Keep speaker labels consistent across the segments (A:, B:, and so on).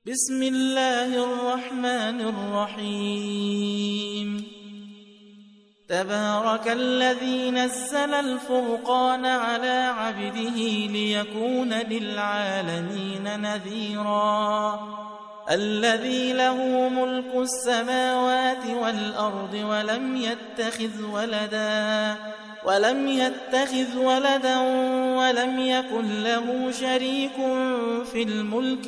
A: بسم الله الرحمن الرحيم تبارك الذي نزل الفرقان على عبده ليكون للعالمين نذيرا الذي له ملك السماوات والأرض ولم يتخذ ولدا ولم يكن له شريك في الملك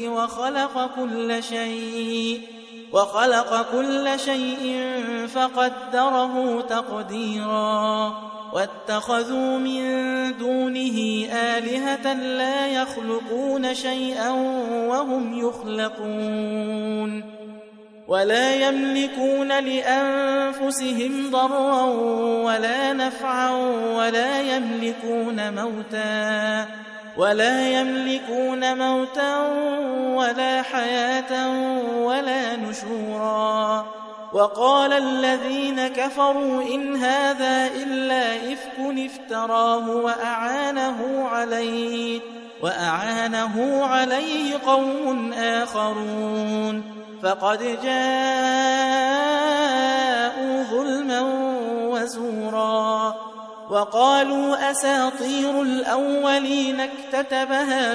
A: وخلق كل شيء فقدره تقديرا واتخذوا من دونه آلهة لا يخلقون شيئا وهم يخلقون ولا يملكون لأنفسهم ضرا ولا نفعا ولا يملكون موتا ولا حياة ولا نشورا وقال الذين كفروا إن هذا إلا إفك افتراه وأعانه عليه قوم آخرون فقد جاءوا ظلما وزورا وقالوا أساطير الأولين اكتتبها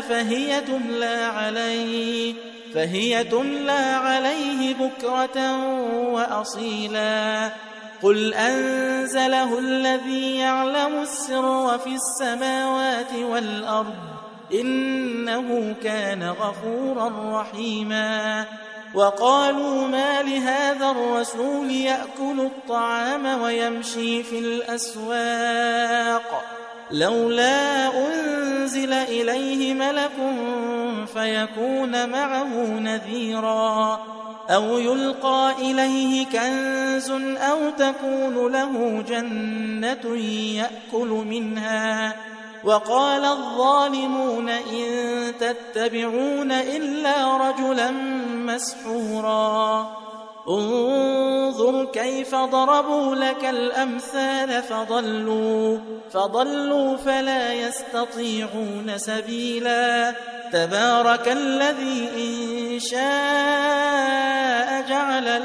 A: فهي تملى عليه بكرة وأصيلا قل أنزله الذي يعلم السر في السماوات والأرض إنه كان غفورا رحيما وقالوا ما لهذا الرسول يأكل الطعام ويمشي في الأسواق لولا أنزل إليه ملك فيكون معه نذيرا أو يلقى إليه كنز أو تكون له جنة يأكل منها وقال الظالمون إن تتبعون إلا رجلا مسحورا انظر كيف ضربوا لك الأمثال فضلوا فلا يستطيعون سبيلا تبارك الذي إن شاء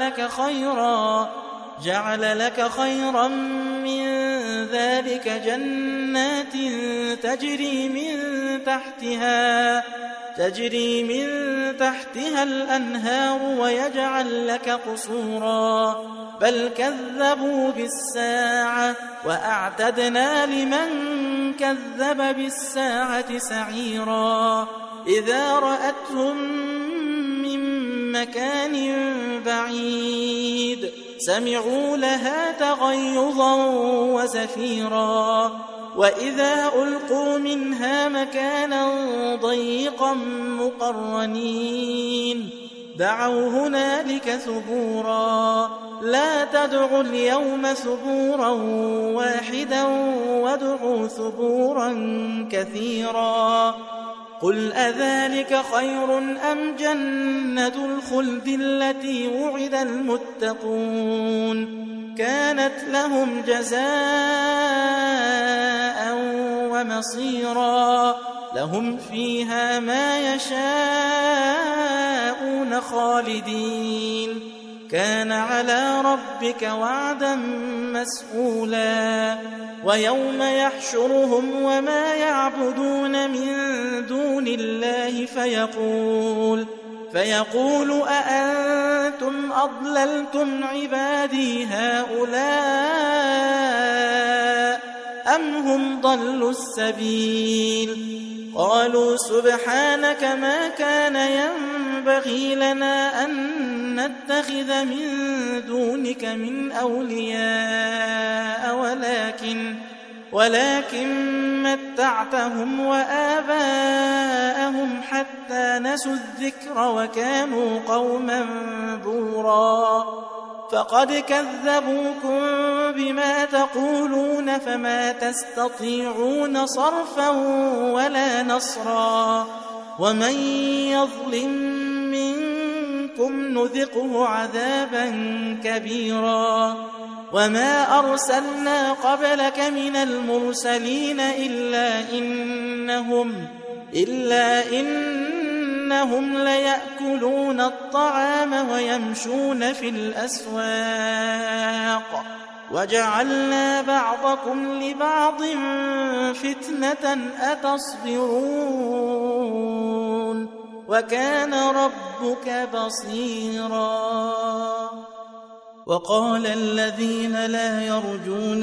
A: جعل لك خيرا من ذلك جنات تجري من تحتها الأنهار ويجعل لك قصورا بل كذبوا بالساعة وأعتدنا لمن كذب بالساعة سعيرا إذا رأتهم من مكان بعيد سمعوا لها تغيظا وزفيرا وإذا ألقوا منها مكانا ضيقا مقرنين دعوا هنالك ثبورا لا تدعوا اليوم ثبورا واحدا وادعوا ثبورا كثيرا قل أذلك خير أم جنة الخلد التي وعد المتقون كانت لهم جزاء ومصيرا لهم فيها ما يشاءون خالدين كان على ربك وعدا مسئولا ويوم يحشرهم وما يعبدون من دون الله فيقول أأنتم أضللتم عبادي هؤلاء أم هم ضلوا السبيل قالوا سبحانك ما كان ينبغي لنا أن نتخذ من دونك من أولياء ولكن متعتهم وآباءهم حتى نسوا الذكر وكانوا قوما بورا فقد كذبوكم بما تقولون فما تستطيعون صرفا ولا نصرا ومن يظلم منكم نذقه عذابا كبيرا وما أرسلنا قبلك من المرسلين إلا إنهم إنهم ليأكلون الطعام ويمشون في الأسواق وجعلنا بعضكم لبعض فتنة أتصبرون وكان ربك بصيرا. وقال الذين لا يرجون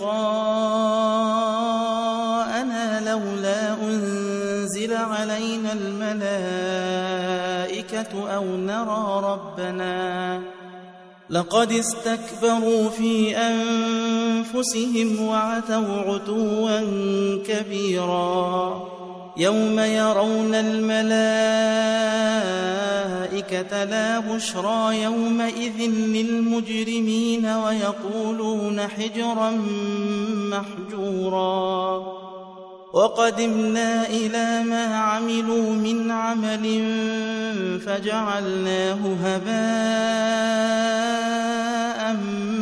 A: لقاءنا لولا أنزل علينا الملائكة أو نرى ربنا لقد استكبروا في أنفسهم وعتوا عتوا كبيرا. يوم يرون الملائكة لا بشرى يومئذ للمجرمين ويقولون حجرا محجورا. وقدمنا إلى ما عملوا من عمل فجعلناه هباء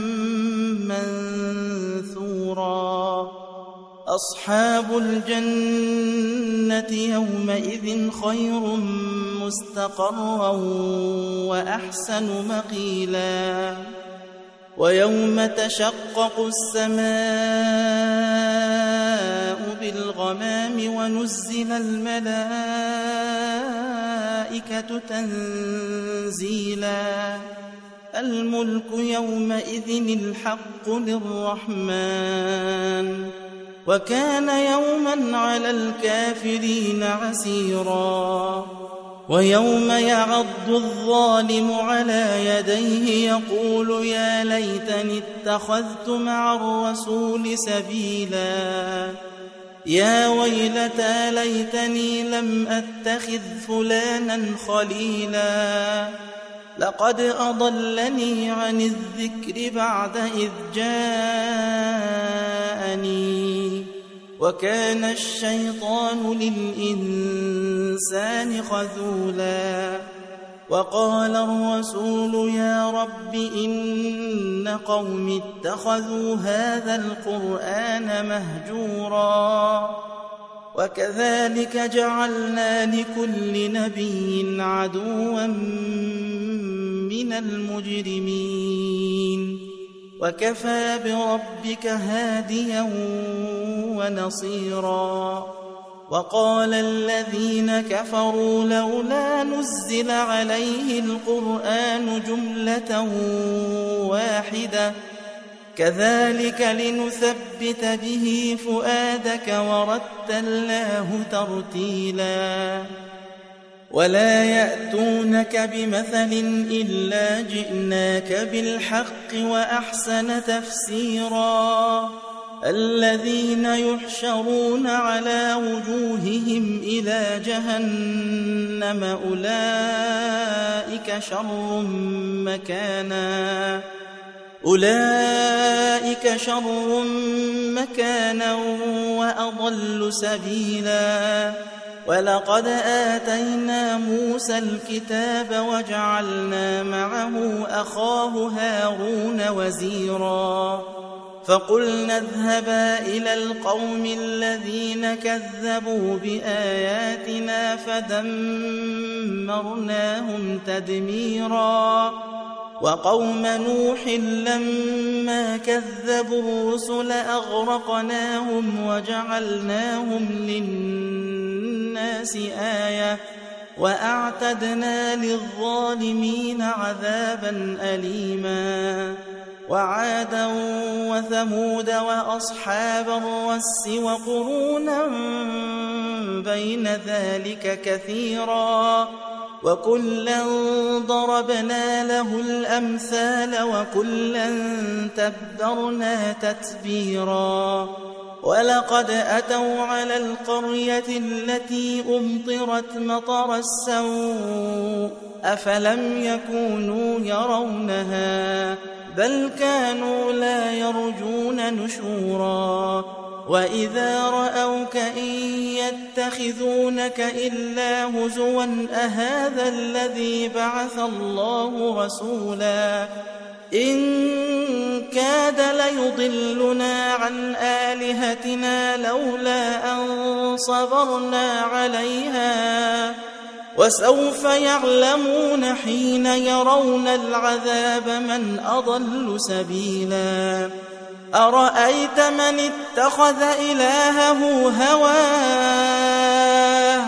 A: منثورا. أصحاب الجنة يومئذ خير مستقرا وأحسن مقيلا. ويوم تشقق السماء بالغمام ونزل الملائكة تنزيلا. الملك يومئذ الحق للرحمن وكان يوما على الكافرين عسيرا. ويوم يعض الظالم على يديه يقول يا ليتني اتخذت مع الرسول سبيلا. يا ويلتى ليتني لم أتخذ فلانا خليلا لقد أضلني عن الذكر بعد إذ جاءني وكان الشيطان للإنسان خذولا. وقال الرسول يا رب إن قوم اتخذوا هذا القرآن مهجورا. وكذلك جعلنا لكل نبي عدوا من المجرمين وكفى بربك هاديا ونصيرا. وقال الذين كفروا لولا نزل عليه القرآن جملة واحدة كذلك لنثبت به فؤادك ورتلناه ترتيلا. ولا يأتونك بمثل إلا جئناك بالحق وأحسن تفسيرا. الذين يحشرون على وجوههم إلى جهنم أولئك شر مكانا وأضل سبيلا. ولقد آتينا موسى الكتاب وجعلنا معه أخاه هارون وزيرا. فقلنا اذهبا إلى القوم الذين كذبوا بآياتنا فدمرناهم تدميرا. وقوم نوح لما كذبوا الرسل أغرقناهم وجعلناهم للناس آية وأعتدنا للظالمين عذابا أليما. وعادا وثمود وأصحاب الرس وقرونا بين ذلك كثيرا وكلا ضربنا له الأمثال وكلا تبرنا تتبيرا. ولقد أتوا على القرية التي أمطرت مطر السوء أفلم يكونوا يرونها بل كانوا لا يرجون نشورا. وإذا رأوك إن يتخذونك إلا هزوا أهذا الذي بعث الله رسولا إن كاد ليضلنا عن آلهتنا لولا أن صبرنا عليها وسوف يعلمون حين يرون العذاب من أضل سبيلا أرأيت من اتخذ إلهه هواه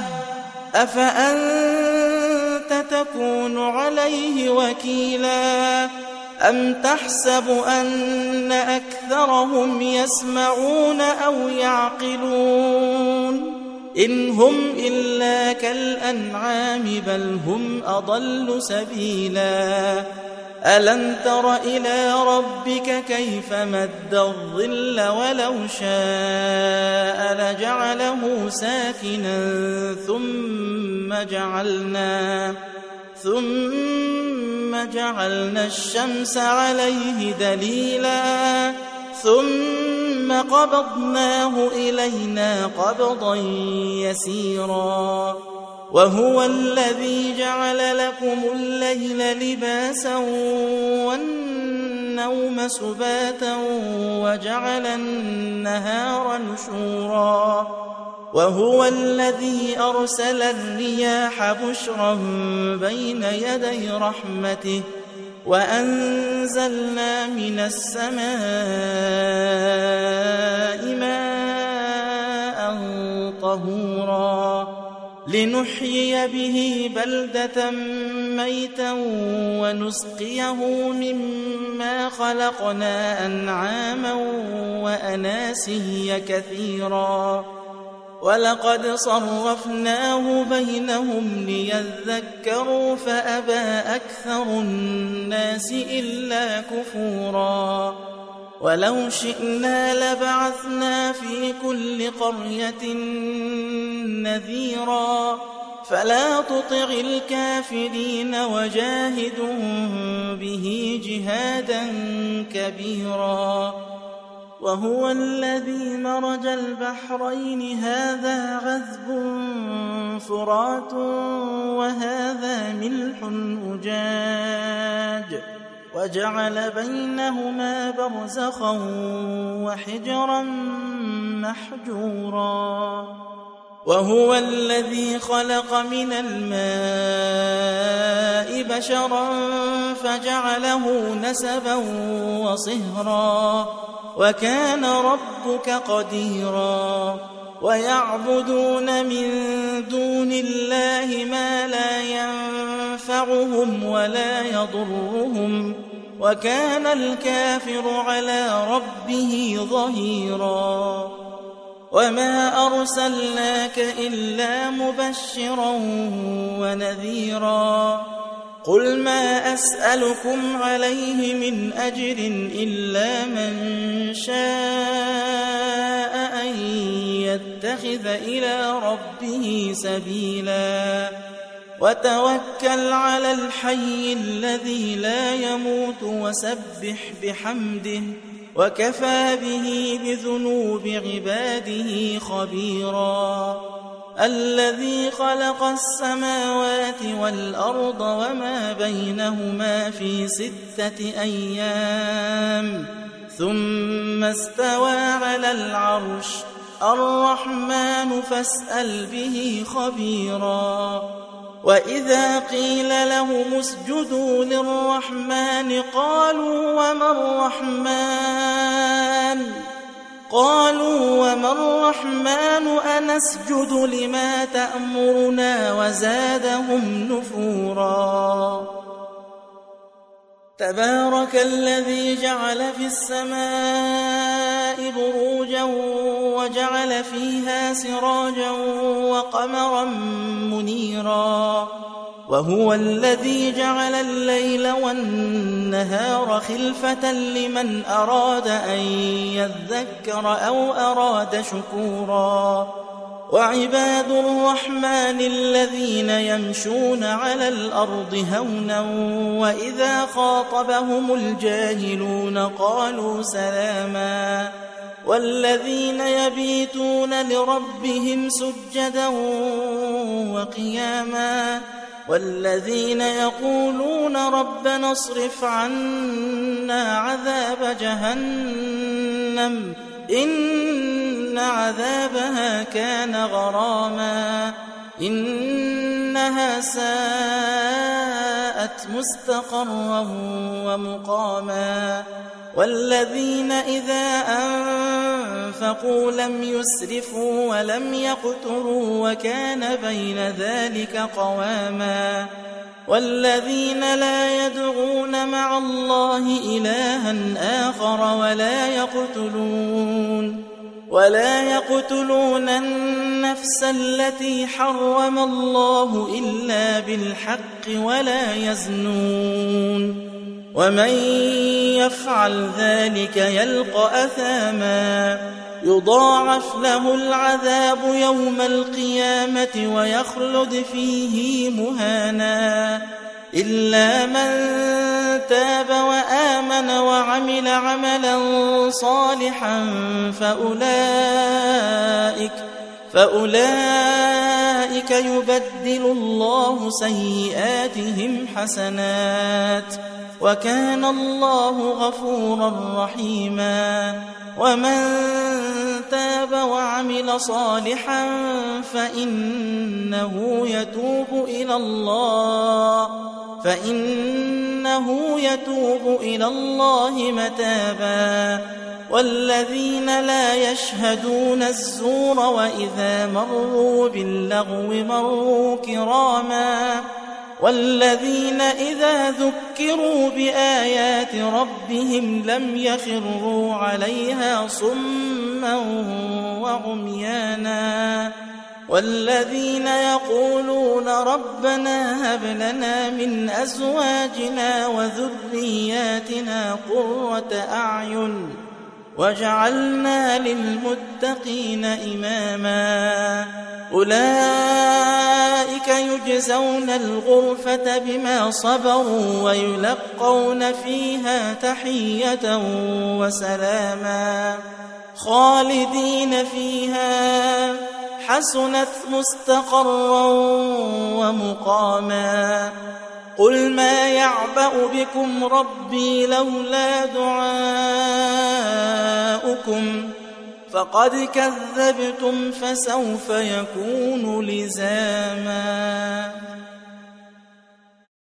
A: أفأنت تكون عليه وكيلا أم تحسب أن أكثرهم يسمعون أو يعقلون إن هم إلا كالأنعام بل هم أضل سبيلا ألم تر إلى ربك كيف مد الظل ولو شاء لجعله ساكنا ثم جعلنا الشمس عليه دليلا ثم قبضناه إلينا قبضا يسيرا وهو الذي جعل لكم الليل لباسا والنوم سباتا وجعل النهار نشورا وهو الذي أرسل الرياح بشرا بين يدي رحمته وأنزلنا من السماء ماء طهورا لنحيي به بلدة ميتا ونسقيه مما خلقنا أنعاما وأناسيا كثيرا ولقد صرفناه بينهم ليذكروا فأبى أكثر الناس إلا كفورا ولو شئنا لبعثنا في كل قرية نذيرا فلا تطع الكافرين وجاهدهم به جهادا كبيرا وهو الذي مرج البحرين هذا عذب فرات وهذا ملح أجاج وجعل بينهما برزخا وحجرا محجورا وهو الذي خلق من الماء بشرا فجعله نسبا وصهرا وكان ربك قديرا ويعبدون من دون الله ما لا ينفعهم ولا يضرهم وكان الكافر على ربه ظهيرا وما أرسلناك إلا مبشرا ونذيرا قل ما أسألكم عليه من أجر إلا من شاء أن يتخذ إلى ربه سبيلا وتوكل على الحي الذي لا يموت وسبح بحمده وكفى به بذنوب عباده خبيرا الذي خلق السماوات والأرض وما بينهما في 6 أيام ثم استوى على العرش الرحمن فاسأل به خبيرا وإذا قيل لهم اسجدوا للرحمن قالوا وما الرحمن أنسجد لما تأمرنا وزادهم نفورا تبارك الذي جعل في السماء بروجا وجعل فيها سراجا وقمرا منيرا وهو الذي جعل الليل والنهار خلفة لمن أراد أن يذكر أو أراد شكورا وعباد الرحمن الذين يمشون على الأرض هونا وإذا خاطبهم الجاهلون قالوا سلاما والذين يبيتون لربهم سجدا وقياما والذين يقولون ربنا اصرف عنا عذاب جهنم إن عذابها كان غراما إنها إنها ساءت مستقرا ومقاما والذين إذا أنفقوا لم يسرفوا ولم يقتروا وكان بين ذلك قواما والذين لا يدعون مع الله إلها آخر ولا يقتلون النفس التي حرم الله إلا بالحق ولا يزنون ومن يفعل ذلك يلقى أثاما يضاعف له العذاب يوم القيامة ويخلد فيه مهانا إلا من تاب وآمن وعمل عملا صالحا فأولئك يبدل الله سيئاتهم حسنات وكان الله غفورا رحيما ومن تاب وعمل صالحا فإنه يتوب إلى الله متابا والذين لا يشهدون الزور وإذا مروا باللغو مروا كراما والذين إذا ذكروا بآيات ربهم لم يخروا عليها صما وعميانا والذين يقولون ربنا هب لنا من أزواجنا وذرياتنا قرة أعين وجعلنا للمتقين إماما أولئك يجزون الغرفة بما صبروا ويلقون فيها تحية وسلاما خالدين فيها حسنت مستقرا ومقاما قل ما يعبأ بكم ربي لولا دعاؤكم فقد كذبتم فسوف يكون لزاما